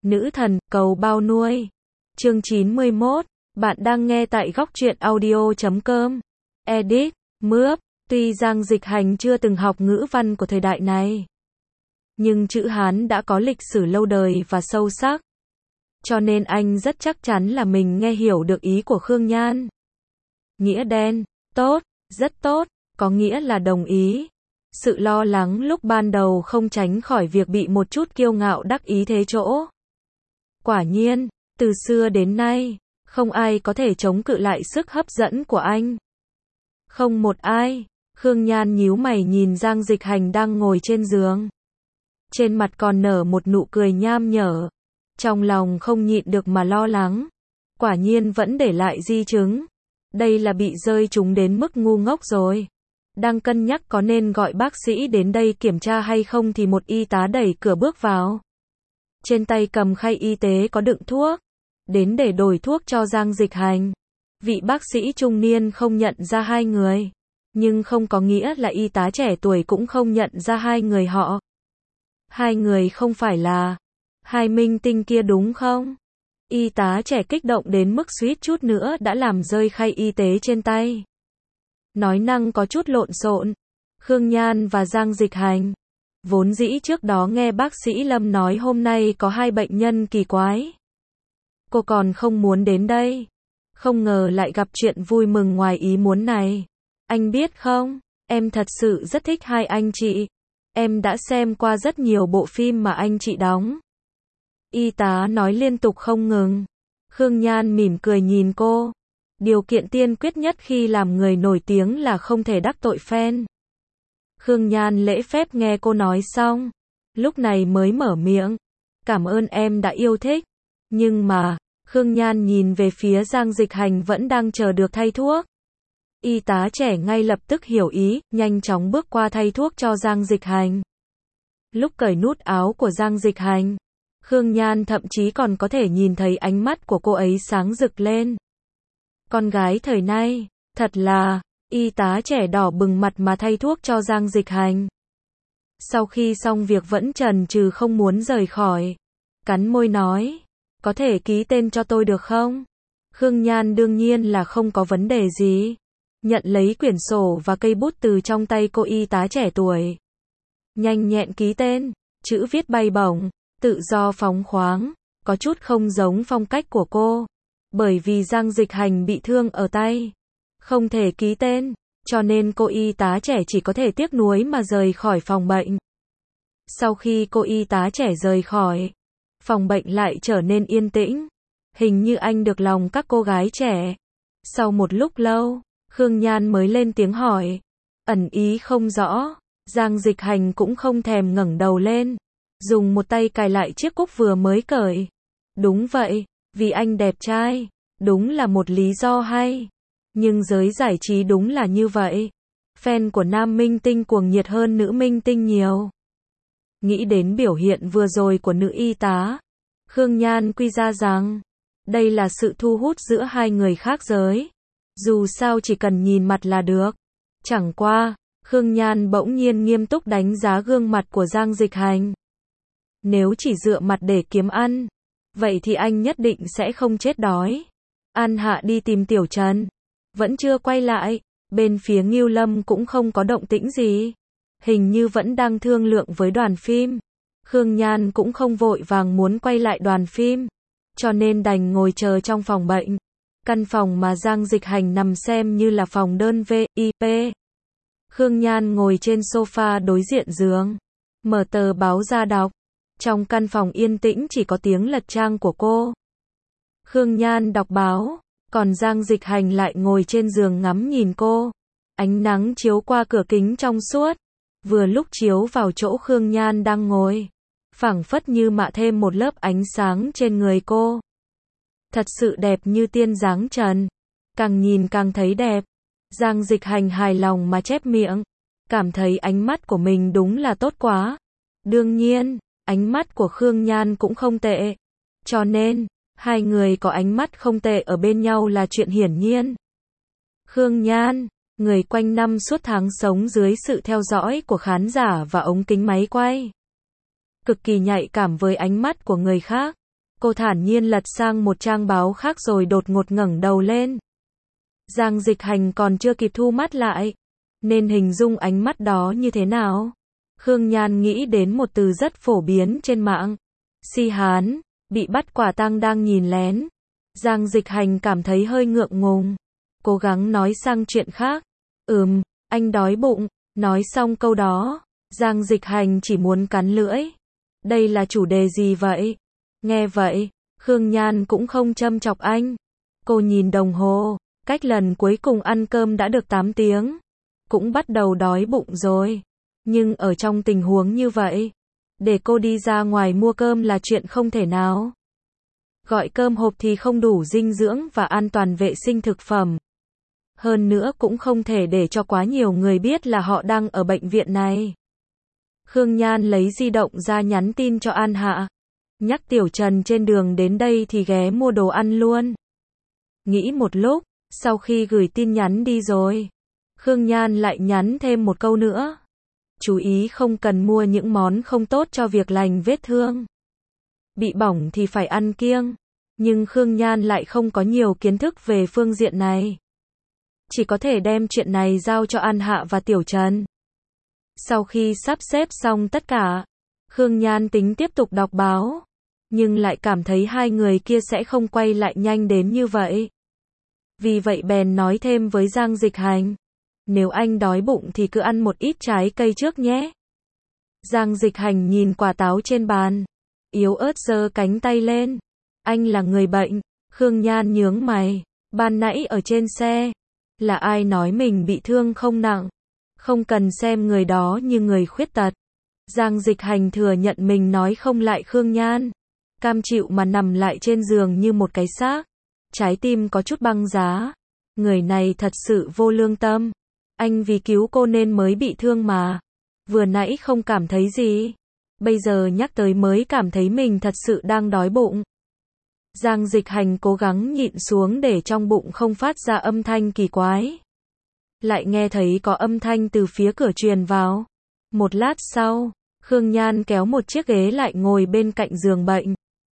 Nữ thần, cầu bao nuôi. Chương 91. Bạn đang nghe tại góc truyện audio.com. Edit, Mướp. Tuy Giang Dịch Hành chưa từng học ngữ văn của thời đại này, nhưng chữ Hán đã có lịch sử lâu đời và sâu sắc. Cho nên anh rất chắc chắn là mình nghe hiểu được ý của Khương Nhan. Nghĩa đen, tốt, rất tốt, có nghĩa là đồng ý. Sự lo lắng lúc ban đầu không tránh khỏi việc bị một chút kiêu ngạo đắc ý thế chỗ. Quả nhiên, từ xưa đến nay, không ai có thể chống cự lại sức hấp dẫn của anh. Không một ai. Khương Nhan nhíu mày nhìn Giang Dịch Hành đang ngồi trên giường. Trên mặt còn nở một nụ cười nham nhở. Trong lòng không nhịn được mà lo lắng. Quả nhiên vẫn để lại di chứng. Đây là bị rơi trúng đến mức ngu ngốc rồi. Đang cân nhắc có nên gọi bác sĩ đến đây kiểm tra hay không thì một y tá đẩy cửa bước vào. Trên tay cầm khay y tế có đựng thuốc. Đến để đổi thuốc cho Giang Dịch Hành. Vị bác sĩ trung niên không nhận ra hai người. Nhưng không có nghĩa là y tá trẻ tuổi cũng không nhận ra hai người họ. Hai người không phải là hai minh tinh kia đúng không? Y tá trẻ kích động đến mức suýt chút nữa đã làm rơi khay y tế trên tay. Nói năng có chút lộn xộn. Khương Nhan và Giang Dịch Hành. Vốn dĩ trước đó nghe bác sĩ Lâm nói hôm nay có hai bệnh nhân kỳ quái. Cô còn không muốn đến đây. Không ngờ lại gặp chuyện vui mừng ngoài ý muốn này. Anh biết không, em thật sự rất thích hai anh chị. Em đã xem qua rất nhiều bộ phim mà anh chị đóng. Y tá nói liên tục không ngừng. Khương Nhan mỉm cười nhìn cô. Điều kiện tiên quyết nhất khi làm người nổi tiếng là không thể đắc tội fan. Khương Nhan lễ phép nghe cô nói xong. Lúc này mới mở miệng. Cảm ơn em đã yêu thích. Nhưng mà, Khương Nhan nhìn về phía Giang Dịch Hành vẫn đang chờ được thay thuốc. Y tá trẻ ngay lập tức hiểu ý, nhanh chóng bước qua thay thuốc cho Giang Dịch Hành. Lúc cởi nút áo của Giang Dịch Hành, Khương Nhan thậm chí còn có thể nhìn thấy ánh mắt của cô ấy sáng rực lên. Con gái thời nay, thật là, y tá trẻ đỏ bừng mặt mà thay thuốc cho Giang Dịch Hành. Sau khi xong việc vẫn chần chừ không muốn rời khỏi. Cắn môi nói, có thể ký tên cho tôi được không? Khương Nhan đương nhiên là không có vấn đề gì. Nhận lấy quyển sổ và cây bút từ trong tay cô y tá trẻ tuổi. Nhanh nhẹn ký tên, chữ viết bay bổng, tự do phóng khoáng, có chút không giống phong cách của cô. Bởi vì Giang Dịch Hành bị thương ở tay, không thể ký tên, cho nên cô y tá trẻ chỉ có thể tiếc nuối mà rời khỏi phòng bệnh. Sau khi cô y tá trẻ rời khỏi, phòng bệnh lại trở nên yên tĩnh. Hình như anh được lòng các cô gái trẻ. Sau một lúc lâu, Khương Nhan mới lên tiếng hỏi. Ẩn ý không rõ. Giang Dịch Hành cũng không thèm ngẩng đầu lên. Dùng một tay cài lại chiếc cúc vừa mới cởi. Đúng vậy, vì anh đẹp trai. Đúng là một lý do hay. Nhưng giới giải trí đúng là như vậy. Fan của nam minh tinh cuồng nhiệt hơn nữ minh tinh nhiều. Nghĩ đến biểu hiện vừa rồi của nữ y tá, Khương Nhan quy ra rằng, đây là sự thu hút giữa hai người khác giới. Dù sao chỉ cần nhìn mặt là được. Chẳng qua, Khương Nhan bỗng nhiên nghiêm túc đánh giá gương mặt của Giang Dịch Hành. Nếu chỉ dựa mặt để kiếm ăn, vậy thì anh nhất định sẽ không chết đói. An Hạ đi tìm Tiểu Trần, vẫn chưa quay lại. Bên phía Ngưu Lâm cũng không có động tĩnh gì. Hình như vẫn đang thương lượng với đoàn phim. Khương Nhan cũng không vội vàng muốn quay lại đoàn phim, cho nên đành ngồi chờ trong phòng bệnh. Căn phòng mà Giang Dịch Hành nằm xem như là phòng đơn VIP. Khương Nhan ngồi trên sofa đối diện giường, mở tờ báo ra đọc. Trong căn phòng yên tĩnh chỉ có tiếng lật trang của cô. Khương Nhan đọc báo, còn Giang Dịch Hành lại ngồi trên giường ngắm nhìn cô. Ánh nắng chiếu qua cửa kính trong suốt, vừa lúc chiếu vào chỗ Khương Nhan đang ngồi, phảng phất như mạ thêm một lớp ánh sáng trên người cô. Thật sự đẹp như tiên dáng trần. Càng nhìn càng thấy đẹp. Giang Dịch Hành hài lòng mà chép miệng. Cảm thấy ánh mắt của mình đúng là tốt quá. Đương nhiên, ánh mắt của Khương Nhan cũng không tệ. Cho nên, hai người có ánh mắt không tệ ở bên nhau là chuyện hiển nhiên. Khương Nhan, người quanh năm suốt tháng sống dưới sự theo dõi của khán giả và ống kính máy quay. Cực kỳ nhạy cảm với ánh mắt của người khác. Cô thản nhiên lật sang một trang báo khác rồi đột ngột ngẩng đầu lên. Giang Dịch Hành còn chưa kịp thu mắt lại, nên hình dung ánh mắt đó như thế nào? Khương Nhan nghĩ đến một từ rất phổ biến trên mạng. Si hán, bị bắt quả tang đang nhìn lén. Giang Dịch Hành cảm thấy hơi ngượng ngùng. Cố gắng nói sang chuyện khác. Anh đói bụng. Nói xong câu đó, Giang Dịch Hành chỉ muốn cắn lưỡi. Đây là chủ đề gì vậy? Nghe vậy, Khương Nhan cũng không châm chọc anh. Cô nhìn đồng hồ, cách lần cuối cùng ăn cơm đã được 8 tiếng. Cũng bắt đầu đói bụng rồi. Nhưng ở trong tình huống như vậy, để cô đi ra ngoài mua cơm là chuyện không thể nào. Gọi cơm hộp thì không đủ dinh dưỡng và an toàn vệ sinh thực phẩm. Hơn nữa cũng không thể để cho quá nhiều người biết là họ đang ở bệnh viện này. Khương Nhan lấy di động ra nhắn tin cho An Hạ. Nhắc Tiểu Trần trên đường đến đây thì ghé mua đồ ăn luôn. Nghĩ một lúc, sau khi gửi tin nhắn đi rồi, Khương Nhan lại nhắn thêm một câu nữa. Chú ý không cần mua những món không tốt cho việc lành vết thương. Bị bỏng thì phải ăn kiêng. Nhưng Khương Nhan lại không có nhiều kiến thức về phương diện này. Chỉ có thể đem chuyện này giao cho An Hạ và Tiểu Trần. Sau khi sắp xếp xong tất cả, Khương Nhan tính tiếp tục đọc báo. Nhưng lại cảm thấy hai người kia sẽ không quay lại nhanh đến như vậy. Vì vậy bèn nói thêm với Giang Dịch Hành. Nếu anh đói bụng thì cứ ăn một ít trái cây trước nhé. Giang Dịch Hành nhìn quả táo trên bàn. Yếu ớt giơ cánh tay lên. Anh là người bệnh. Khương Nhan nhướng mày. Ban nãy ở trên xe, là ai nói mình bị thương không nặng? Không cần xem người đó như người khuyết tật. Giang Dịch Hành thừa nhận mình nói không lại Khương Nhan. Cam chịu mà nằm lại trên giường như một cái xác. Trái tim có chút băng giá. Người này thật sự vô lương tâm. Anh vì cứu cô nên mới bị thương mà. Vừa nãy không cảm thấy gì. Bây giờ nhắc tới mới cảm thấy mình thật sự đang đói bụng. Giang Dịch Hành cố gắng nhịn xuống để trong bụng không phát ra âm thanh kỳ quái. Lại nghe thấy có âm thanh từ phía cửa truyền vào. Một lát sau, Khương Nhan kéo một chiếc ghế lại ngồi bên cạnh giường bệnh.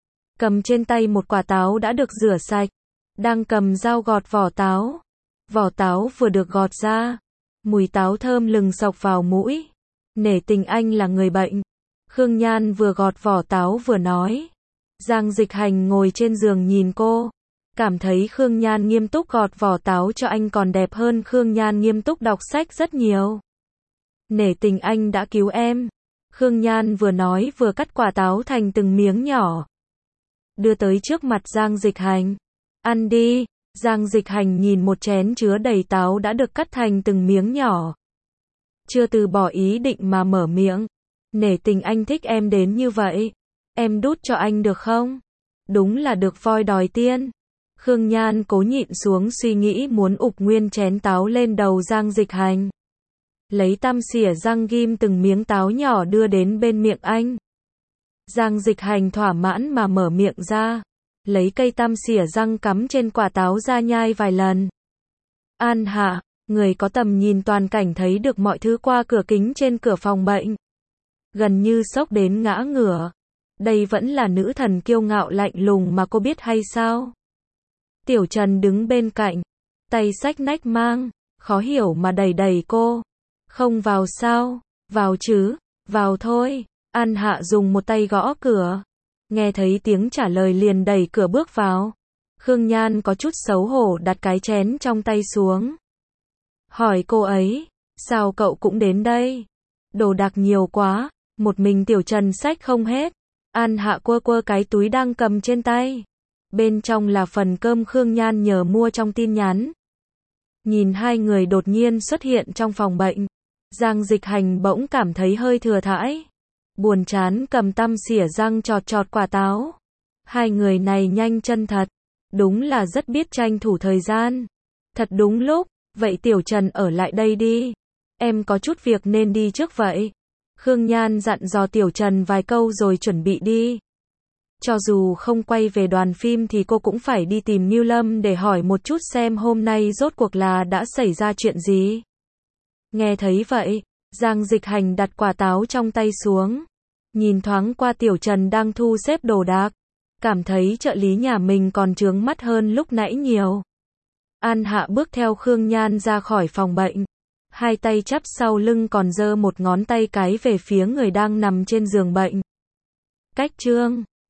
Cầm trên tay một quả táo đã được rửa sạch. Đang cầm dao gọt vỏ táo. Vỏ táo vừa được gọt ra. Mùi táo thơm lừng xộc vào mũi. Nể tình anh là người bệnh. Khương Nhan vừa gọt vỏ táo vừa nói. Giang Dịch Hành ngồi trên giường nhìn cô. Cảm thấy Khương Nhan nghiêm túc gọt vỏ táo cho anh còn đẹp hơn Khương Nhan nghiêm túc đọc sách rất nhiều. Nể tình anh đã cứu em. Khương Nhan vừa nói vừa cắt quả táo thành từng miếng nhỏ. Đưa tới trước mặt Giang Dịch Hành. Ăn đi. Giang Dịch Hành nhìn một chén chứa đầy táo đã được cắt thành từng miếng nhỏ. Chưa từ bỏ ý định mà mở miệng. Nể tình anh thích em đến như vậy. Em đút cho anh được không? Đúng là được voi đòi tiên. Khương Nhan cố nhịn xuống suy nghĩ muốn ụp nguyên chén táo lên đầu Giang Dịch Hành. Lấy tăm xỉa răng ghim từng miếng táo nhỏ đưa đến bên miệng anh. Giang Dịch Hành thỏa mãn mà mở miệng ra. Lấy cây tăm xỉa răng cắm trên quả táo ra nhai vài lần. An Hạ, người có tầm nhìn toàn cảnh thấy được mọi thứ qua cửa kính trên cửa phòng bệnh. Gần như sốc đến ngã ngửa. Đây vẫn là nữ thần kiêu ngạo lạnh lùng mà cô biết hay sao? Tiểu Trần đứng bên cạnh, tay xách nách mang, khó hiểu mà đẩy đẩy cô. Không vào sao? Vào chứ, vào thôi. An Hạ dùng một tay gõ cửa. Nghe thấy tiếng trả lời liền đẩy cửa bước vào. Khương Nhan có chút xấu hổ đặt cái chén trong tay xuống. Hỏi cô ấy, sao cậu cũng đến đây? Đồ đạc nhiều quá, một mình Tiểu Trần xách không hết. An Hạ quơ quơ cái túi đang cầm trên tay. Bên trong là phần cơm Khương Nhan nhờ mua trong tin nhắn. Nhìn hai người đột nhiên xuất hiện trong phòng bệnh. Giang Dịch Hành bỗng cảm thấy hơi thừa thãi. Buồn chán cầm tăm xỉa răng chọt chọt quả táo. Hai người này nhanh chân thật. Đúng là rất biết tranh thủ thời gian. Thật đúng lúc, vậy Tiểu Trần ở lại đây đi. Em có chút việc nên đi trước vậy. Khương Nhan dặn dò Tiểu Trần vài câu rồi chuẩn bị đi. Cho dù không quay về đoàn phim thì cô cũng phải đi tìm Như Lâm để hỏi một chút xem hôm nay rốt cuộc là đã xảy ra chuyện gì. Nghe thấy vậy, Giang Dịch Hành đặt quả táo trong tay xuống. Nhìn thoáng qua Tiểu Trần đang thu xếp đồ đạc. Cảm thấy trợ lý nhà mình còn chướng mắt hơn lúc nãy nhiều. An Hạ bước theo Khương Nhan ra khỏi phòng bệnh. Hai tay chắp sau lưng còn giơ một ngón tay cái về phía người đang nằm trên giường bệnh. Cách chương